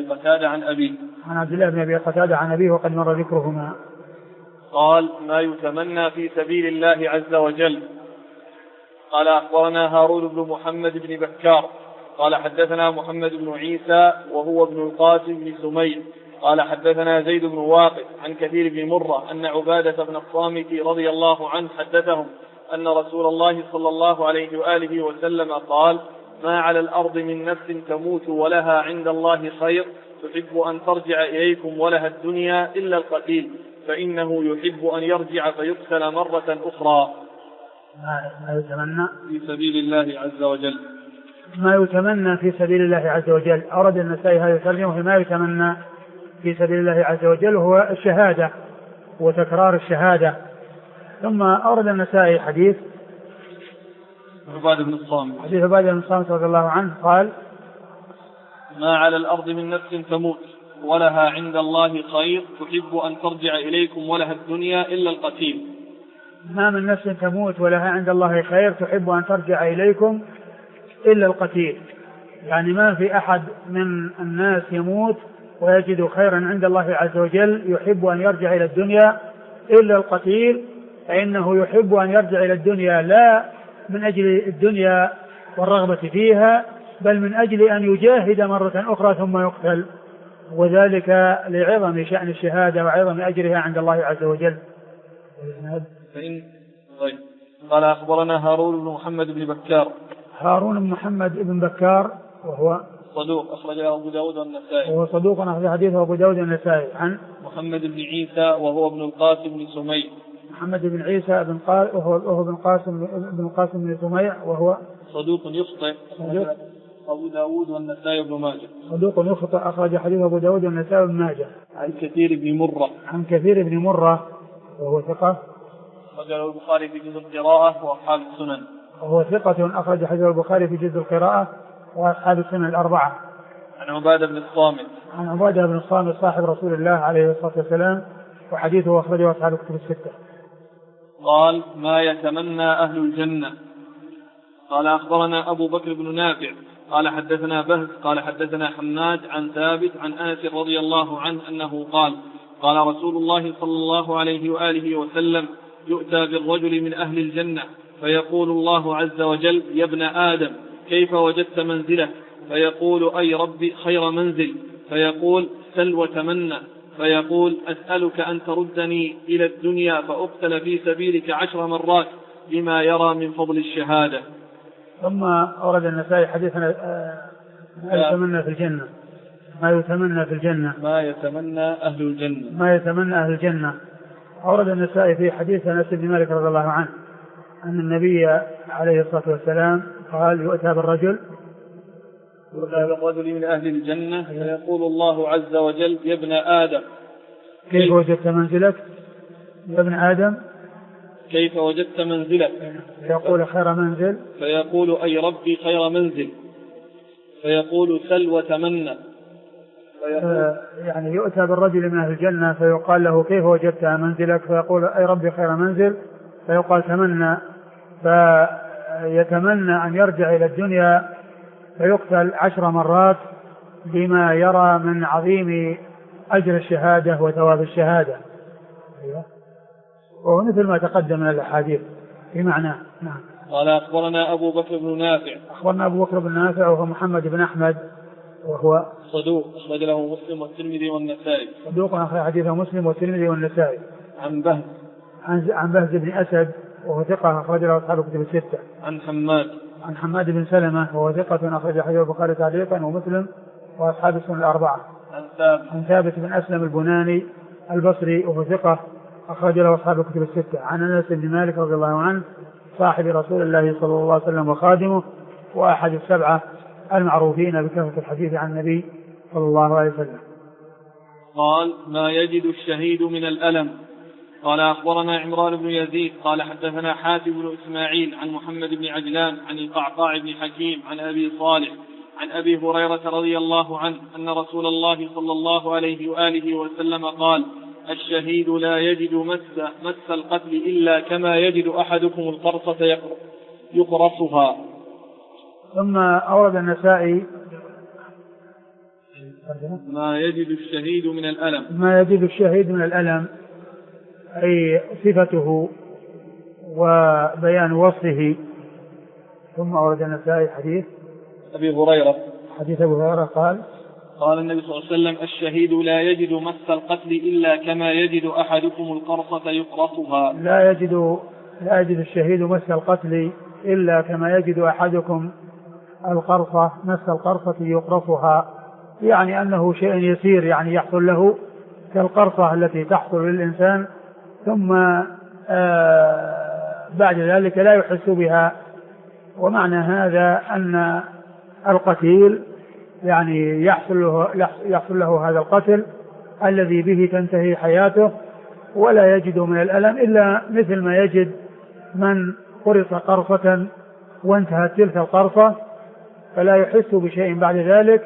قتادة عن أبيه وقد مر ذكرهما. قال: ما يتمنى في سبيل الله عز وجل. قال: أخبرنا هارون بن محمد بن بكار قال: حدثنا محمد بن عيسى وهو ابن القاسم بن سميع قال: حدثنا زيد بن واقد عن كثير بن مرة أن عبادة بن الصامت رضي الله عنه حدثهم أن رسول الله صلى الله عليه وآله وسلم قال: ما على الأرض من نفس تموت ولها عند الله خير تحب أن ترجع إليكم ولها الدنيا إلا القتيل، فإنه يحب أن يرجع فيقتل مرة أخرى. ما يتمنى في سبيل الله عز وجل. ما يتمنى في سبيل الله عز وجل. أورد النسائي هذا الترجمة ما يتمنى في سبيل الله عز وجل هو الشهادة وتكرار الشهادة. ثم أورد النسائي حديث عبادة بن الصامت رضي الله عنه قال: ما على الأرض من نفس تموت ولها عند الله خير تحب أن ترجع إليكم ولها الدنيا إلا القتيل. ما من نفس تموت ولها عند الله خير تحب أن ترجع إليكم إلا القتيل، يعني ما في أحد من الناس يموت ويجد خيرا عند الله عز وجل يحب أن يرجع إلى الدنيا إلا القتيل، فإنه يحب أن يرجع إلى الدنيا لا من أجل الدنيا والرغبة فيها، بل من أجل أن يجاهد مرة أخرى ثم يقتل، وذلك لعظم شأن الشهادة وعظم أجرها عند الله عز وجل. قال: أخبرنا هارون بن محمد بن بكار. هارون بن محمد بن بكار وهو صدوق، أخرجه أبو داود والنسائي. وهو صدوق، أخرج حديثه أبو داود والنسائي. عن محمد بن عيسى وهو ابن القاسم بن سميع. محمد بن عيسى وهو ابن القاسم بن سميع وهو صدوق يخطئ، أبو داود والنسائي بن ماجه. صدوق يخطئ، أخرج حديث أبو داود والنسائي بن ماجه. عن كثير بن مرة وهو ثقة، أخرجه البخاري في جزء القراءة وأصحاب السنن. وهو ثقة، أخرج حديث البخاري في جزء القراءة وأصحاب السنن الأربعة. عن عبادة بن الصامت صاحب رسول الله عليه الصلاة والسلام، وحديثه أخرجه أصحاب الكتب الستة. قال: ما يتمنى أهل الجنة. قال: أخبرنا أبو بكر بن نافع قال: حدثنا بهز قال: حدثنا حماد عن ثابت عن أنس رضي الله عنه أنه قال: قال رسول الله صلى الله عليه وآله وسلم: يؤتى بالرجل من أهل الجنة فيقول الله عز وجل: يا ابن آدم كيف وجدت منزله؟ فيقول: أي ربي خير منزل. فيقول: سل وتمنى. فيقول: أسألك أن تردني إلى الدنيا فأقتل في سبيلك 10 مرات لما يرى من فضل الشهادة. ثم أورد النسائي حديثنا ما يتمنى في الجنة. ما يتمنى أهل الجنة. أورد النسائي في حديث أنس بن مالك رضي الله عنه أن النبي عليه الصلاة والسلام قال: يؤتى بالرجل من أهل الجنة فيقول الله عز وجل: يا ابن آدم كيف وجدت منزلك؟ يا ابن آدم كيف وجدت منزلك؟ فيقول: خير منزل. فيقول: أي ربي خير منزل. فيقول: سل وتمنى. يعني يؤتى بالرجل من أهل الجنة فيقال له: كيف وجدت منزلك؟ فيقول: أي ربي خير منزل. فيقال: تمنى. فيتمنى أن يرجع إلى الدنيا فيقتل 10 مرات بما يرى من عظيم أجر الشهادة وثواب الشهادة. وهو مثل ما تقدم من الأحاديث في معناه. نعم. قال: أخبرنا أبو بكر بن نافع وهو محمد بن أحمد وهو صدوق، أخرج له مسلم والترمذي والنسائي. صدوق، أخرج حديثه مسلم والترمذي والنسائي. عن بهز بن أسد وهو ثقة، أخرج له أصحاب الكتب الستة. عن حماد بن سلمة وهو ثقة، أخرج حديث البخاري تعليقا ومسلم وأصحاب السنن الأربعة. عن ثابت بن أسلم البناني البصري وهو ثقة، أخرج له أصحاب الكتب الستة. عن أنس بن مالك رضي الله عنه صاحب رسول الله صلى الله عليه وسلم وخادمه، وأحد السبعة المعروفين بكثرة الحديث عن النبي صلى الله عليه وسلم. قال: ما يجد الشهيد من الألم. قال: أخبرنا عمران بن يزيد قال حدثنا حاتم بن إسماعيل عن محمد بن عجلان عن القعقاع بن حكيم عن أبي صالح عن أبي هريرة رضي الله عنه أن رسول الله صلى الله عليه وآله وسلم قال: الشهيد لا يجد مس القتل إلا كما يجد أحدكم القرصة يقرصها. ثم أورد النسائي ما يجد الشهيد من الألم. ما يجد الشهيد من الألم أي صفته وبيان وصفه. ثم أورد النسائي حديث أبي هريرة. حديث أبي هريرة قال النبي صلى الله عليه وسلم: الشهيد لا يجد مس القتل إلا كما يجد أحدكم القرصة يقرصها. لا يجد الشهيد مس القتل إلا كما يجد أحدكم القرصة مس القرصة يقرصها، يعني أنه شيء يسير يعني يحصل له كالقرصة التي تحصل للإنسان، ثم بعد ذلك لا يحس بها. ومعنى هذا أن القتيل يعني يحصل له هذا القتل الذي به تنتهي حياته، ولا يجد من الألم إلا مثل ما يجد من قرص قرصة وانتهت تلك القرصة، فلا يحس بشيء بعد ذلك.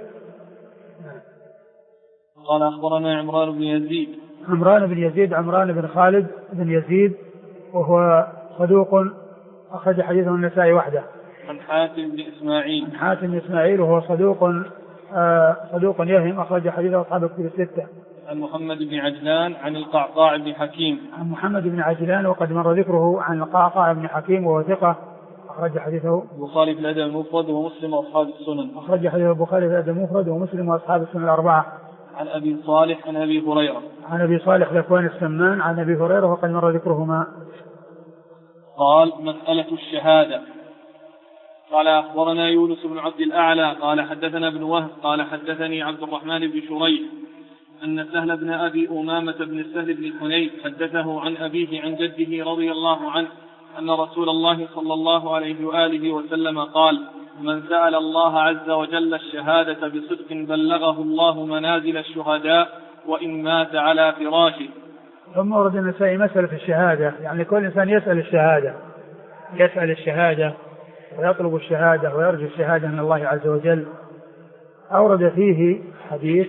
قال: أخبرنا عمران بن يزيد. عمران بن خالد بن يزيد، وهو صدوق أخرج حديثه النسائي وحده. عن حاتم بن إسماعيل وهو صدوق يهم، أخرج حديثه أصحاب الكتب الستة. عن محمد بن عجلان عن القعقاع بن حكيم. عن محمد بن عجلان وقد مر ذكره عن القعقاع بن حكيم وهو ثقة، أخرج حديثه البخاري في الأدب المفرد ومسلم وأصحاب السنن. أخرج حديثه البخاري في الأدب المفرد ومسلم وأصحاب السنن الأربعة. عن أبي صالح عن أبي هريرة. عن أبي صالح ذكوان السمان عن أبي هريرة وقد مر ذكرهما. قال: مسألة الشهادة. قال: أخبرنا يونس بن عبد الأعلى قال حدثنا ابن وهب قال حدثني عبد الرحمن بن شريح أن سهل بن أبي أمامة بن سهل بن حنيف حدثه عن أبيه عن جده رضي الله عنه أن رسول الله صلى الله عليه وآله وسلم قال: من سأل الله عز وجل الشهادة بصدق بلغه الله منازل الشهداء وإن مات على فراشه. ثم ورد النسائي مسألة الشهادة، يعني كل إنسان يسأل الشهادة ويطلب الشهادة ويرجو الشهادة من الله عز وجل. أورد فيه حديث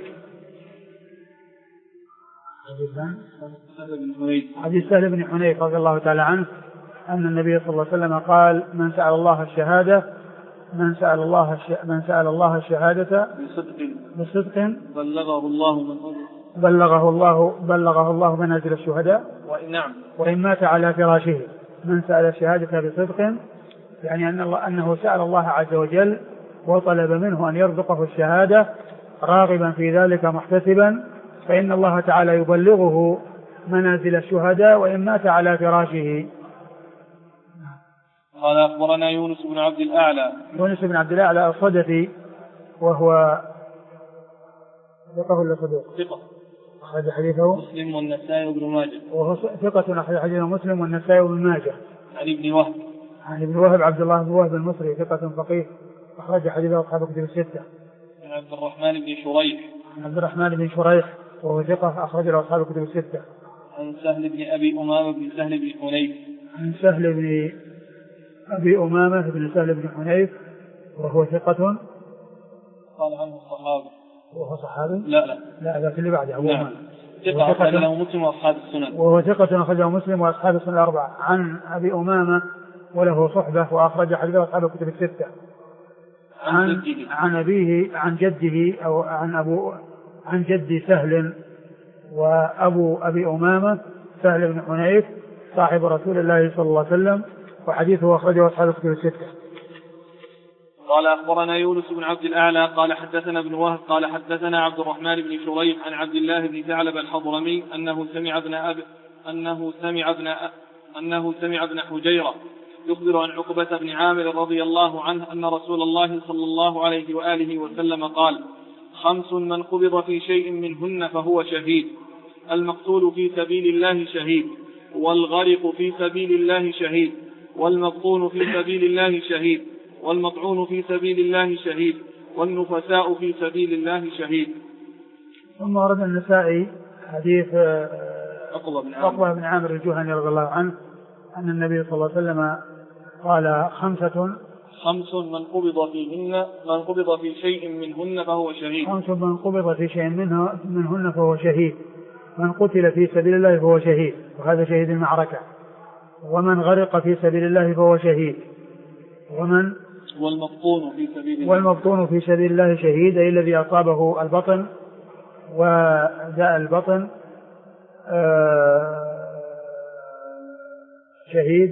سهل بن حنيف رضي الله تعالى عنه أن النبي صلى الله عليه وسلم قال: من سأل الله الشهادة بصدق بلغه الله منازل الشهداء وإن مات على فراشه. من سأل الشهادة بصدق يعني أنه سأل الله عز وجل وطلب منه أن يرزقه الشهادة راغبا في ذلك محتسبا، فإن الله تعالى يبلغه منازل الشهداء وإن مات على فراشه. قال: أخبرنا يونس بن عبد الأعلى الصدفي وهو ثقة أخرج حديثه مسلم والنسائي وابن ماجه. وهو ثقة أخرج حديثه مسلم والنسائي وابن ماجه. عن ابن وهب عبد الله بن وهب المصري ثقة فقيه أخرج حديثه أصحاب الكتب الستة. عن عبد الرحمن بن شريح وهو ثقة أخرج له أصحاب الكتب الستة. عن سهل بن أبي أمامة بن سهل بن حنيف. عن سهل بن أبي أمامة بن سهل بن حنيف وهو ثقة. قال عنه الصحابي. وهو صحابي؟ لا ذاك اللي بعده أبو أمامة. ثقة أخرجه مسلم وأصحاب السنن. وهو ثقة أخرجه مسلم وأصحاب السنن الأربعة. عن أبي أمامة وله صحبة وأخرج حديثه أصحاب الكتب الستة. عن أبيه عن جده أو عن جد سهل وأبو أبي أمامة سهل بن حنيف صاحب رسول الله صلى الله عليه وسلم، وحديثه أخرجه أصحاب الكتب الستة. قال: أخبرنا يونس بن عبد الأعلى قال حدثنا ابن وهب قال حدثنا عبد الرحمن بن شريح عن عبد الله بن ثعلب الحضرمي أنه سمع ابن حجيرة يخبر عن عقبة بن عامر رضي الله عنه أن رسول الله صلى الله عليه وآله وسلم قال: 5 من قبض في شيء منهن فهو شهيد: المقتول في سبيل الله شهيد، والغرق في سبيل الله شهيد، والمبطون في سبيل الله شهيد، والمطعون في سبيل الله شهيد، والنفساء في سبيل الله شهيد. ثم ورد النسائي حديث عقبة بن عامر الجهني رضي الله عنه أن النبي صلى الله عليه وسلم قال: خمس من قبض في شيء منهن فهو شهيد. خمس من قبض في شيء منهن فهو شهيد، من قتل في سبيل الله فهو شهيد، وهذا شهيد المعركة، ومن غرق في سبيل الله فهو شهيد، والمبطون في سبيل الله شهيد، أي الذي أصابه البطن وداء البطن شهيد،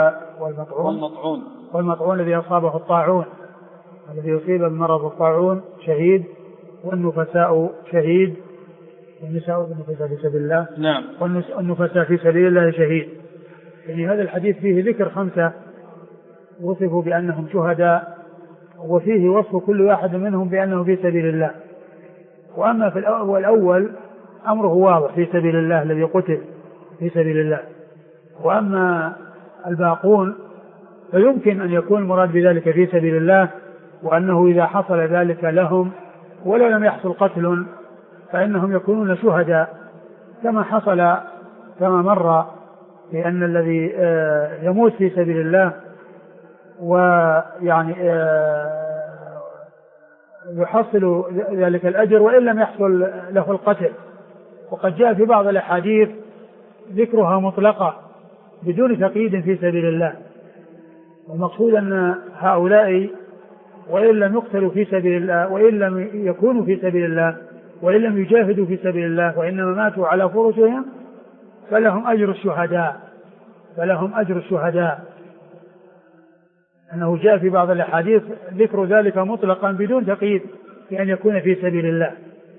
والمطعون الذي أصابه الطاعون، الذي يصيب بمرض الطاعون شهيد، والنفساء شهيد، والنساء بالنفساء في سبيل الله. نعم. والنفساء في سبيل الله شهيد. يعني هذا الحديث فيه ذكر 5 وصفوا بأنهم شهداء، وفيه وصف كل واحد منهم بأنه في سبيل الله. وأما في الأول أمره واضح، في سبيل الله، الذي قتل في سبيل الله. وأما الباقون فيمكن أن يكون المراد بذلك في سبيل الله، وأنه إذا حصل ذلك لهم ولا لم يحصل قتل فإنهم يكونون شهداء، كما مر لأن الذي يموت في سبيل الله ويعني يحصل ذلك الأجر وإن لم يحصل له القتل. وقد جاء في بعض الأحاديث ذكرها مطلقة بدون تقييد في سبيل الله. والمقصود أن هؤلاء وإن لم يقتلوا في سبيل الله، وإن لم يكونوا في سبيل الله، وإن لم يجاهدوا في سبيل الله، وإنما ماتوا على فرشهم، فلهم أجر الشهداء. أنه جاء في بعض الأحاديث ذكر ذلك مطلقا بدون تقييد بأن يكون في سبيل الله.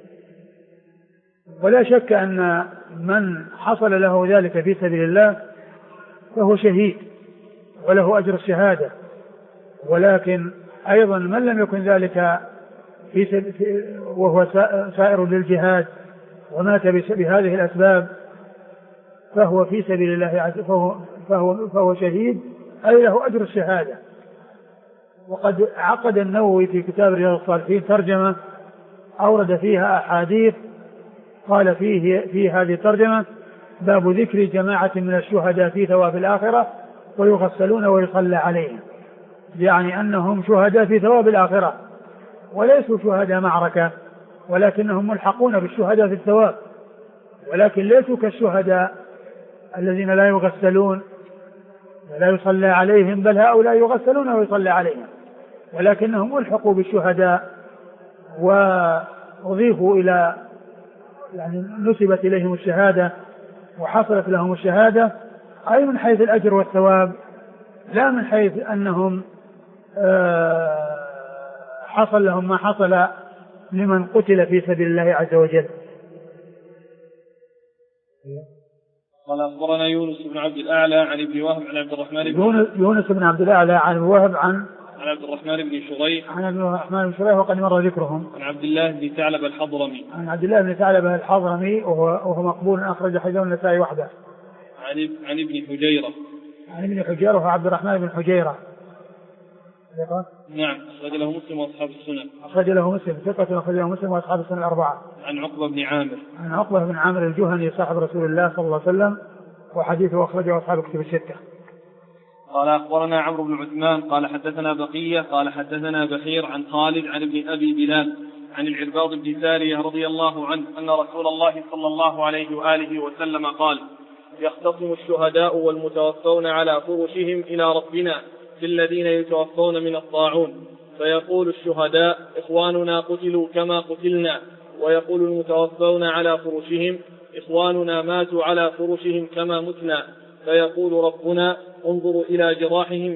ولا شك أن من حصل له ذلك في سبيل الله فهو شهيد وله أجر الشهادة. ولكن أيضا من لم يكن ذلك وهو سائر للجهاد ومات بهذه الأسباب فهو في سبيل الله، فهو شهيد، أي له أجر الشهادة. وقد عقد النووي في كتاب رياض الصالحين ترجمة أورد فيها أحاديث، قال في هذه الترجمة: باب ذكر جماعة من الشهداء في ثواب الآخرة ويغسلون ويصلى عليهم، يعني أنهم شهداء في ثواب الآخرة وليسوا شهداء معركة، ولكنهم ملحقون بالشهداء في الثواب، ولكن ليسوا كالشهداء الذين لا يغسلون ولا يصلى عليهم، بل هؤلاء يغسلون ويصلى عليهم، ولكنهم ألحقوا بالشهداء وأضيفوا إلى، يعني نسبت إليهم الشهادة وحصلت لهم الشهادة، أي من حيث الأجر والثواب، لا من حيث أنهم حصل لهم ما حصل لمن قتل في سبيل الله عز وجل. قال أخبرنا يونس بن عبد الأعلى عن ابن وهب عن عبد الرحمن يونس بن عبد الأعلى عن وهب عن عبد الرحمن بن شريح عن عبد الرحمن بن شريح وقد مر ذكرهم. عن عبد الله بن ثعلبة الحضرمي عن عبد الله بن ثعلبة الحضرمي وهو مقبول، أخرج حديثه النسائي وحده. عن ابن حجيرة. عن ابن حجيرة وهو عبد الرحمن بن حجيرة. نعم، أخرج له مسلم وأصحاب السنن. أخرج له مسلم ثقة، أخرج له مسلم وأصحاب السنن الأربعة. عن عقبة بن عامر. عن عقبة بن عامر الجهني صاحب رسول الله صلى الله عليه وسلم، وحديثه أخرجه أصحاب كتب الستة. قال أخبرنا عمرو بن عثمان قال حدثنا بقية قال حدثنا بحير عن خالد عن ابن أبي بلال عن العرباض بن سارية رضي الله عنه أن رسول الله صلى الله عليه وآله وسلم قال: يختصم الشهداء والمتوفون على فرشهم إلى ربنا في الذين يتوفون من الطاعون، فيقول الشهداء: إخواننا قتلوا كما قتلنا، ويقول المتوفون على فرشهم: إخواننا ماتوا على فرشهم كما متنا، فيقول ربنا: انظروا إلى جراحهم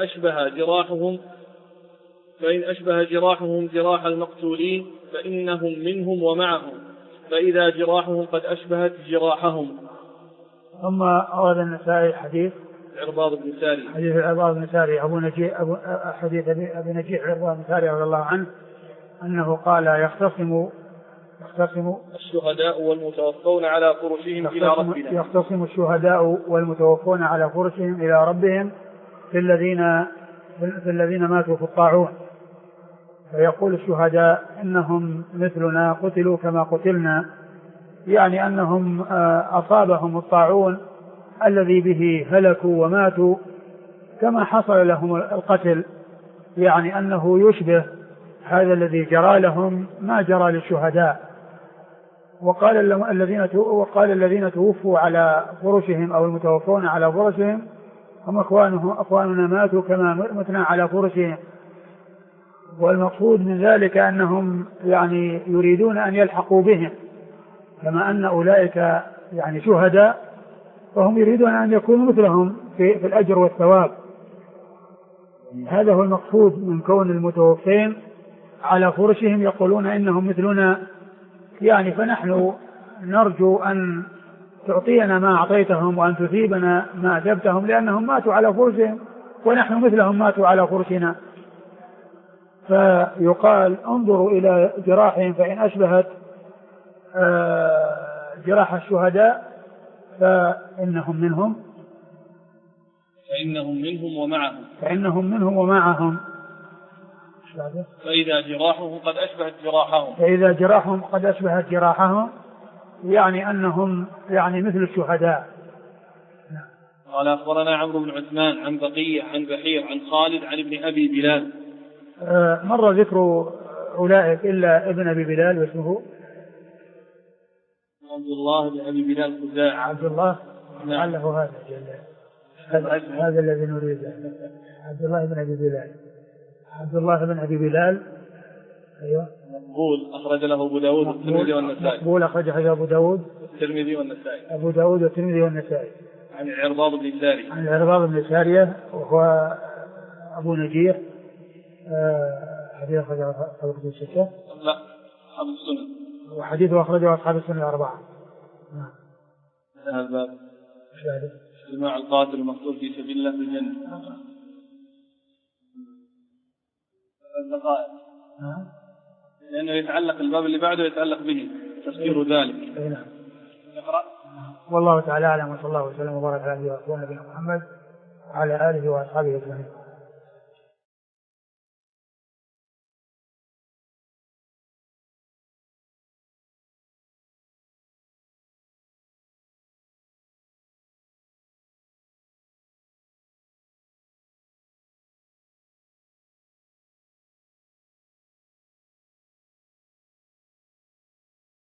فإن أشبه جراحهم جراح المقتولين فإنهم منهم ومعهم، فإذا جراحهم قد أشبهت جراحهم. ثم أورد النسائي حديث العرباض بن سارية. حديث العرباض بن سارية حديث أبي نجيح العرباض بن سارية رضي الله عنه أنه قال: يختصم الشهداء والمتوفون على فرشهم إلى ربنا. يختصم الشهداء والمتوفون على فرشهم إلى ربهم في الذين ماتوا في الطاعون، فيقول الشهداء إنهم مثلنا قتلوا كما قتلنا، يعني أنهم أصابهم الطاعون الذي به هلكوا وماتوا كما حصل لهم القتل، يعني أنه يشبه هذا الذي جرى لهم ما جرى للشهداء. وقال الذين توفوا على فرشهم أو المتوفون على فرشهم هم أخواننا ماتوا كما متنا على فرشهم. والمقصود من ذلك أنهم يعني يريدون أن يلحقوا بهم، كما أن أولئك يعني شهداء، فهم يريدون أن يكونوا مثلهم في الأجر والثواب. هذا هو المقصود من كون المتوفين على فرشهم يقولون إنهم مثلنا، يعني فنحن نرجو أن تعطينا ما أعطيتهم وأن تثيبنا ما أثبتهم، لأنهم ماتوا على فرشهم ونحن مثلهم ماتوا على فرشنا. فيقال انظروا إلى جراحهم فإن أشبهت جراح الشهداء فإنهم منهم ومعهم فإذا جراحهم قد أشبهت جراحهم يعني أنهم يعني مثل الشهداء. قال أخبرنا عمرو بن عثمان عن بقية عن بحير عن خالد عن ابن أبي بلال. مر ذكر أولئك إلا ابن أبي بلال واسمه عبد الله بن أبي بلال خزاعي. عبد الله لعله هذا الذي نريده. عبد الله بن أبي بلال أيوة. مقبول أخرج له أبو داود والترمذي والنسائي. مقبول أخرج له أبو داود والترمذي والنسائي. عن العرباض بن سارية وهو أبو نجير. حديث أخرجه أصحاب الكتب الستة. لا أصحاب السنن. وحديثه أخرجه أصحاب السنن الأربعة. هذا الباب اجتماع القاتل المقتول في سبيل الله في الجنة. الدقائق لأنه يتعلق الباب اللي بعده يتعلق به تفسير ذلك. نعم. نقرأ. والله تعالى أعلم، وصلى الله وسلم وبارك على نبينا محمد وعلى آله وأصحابه أجمعين.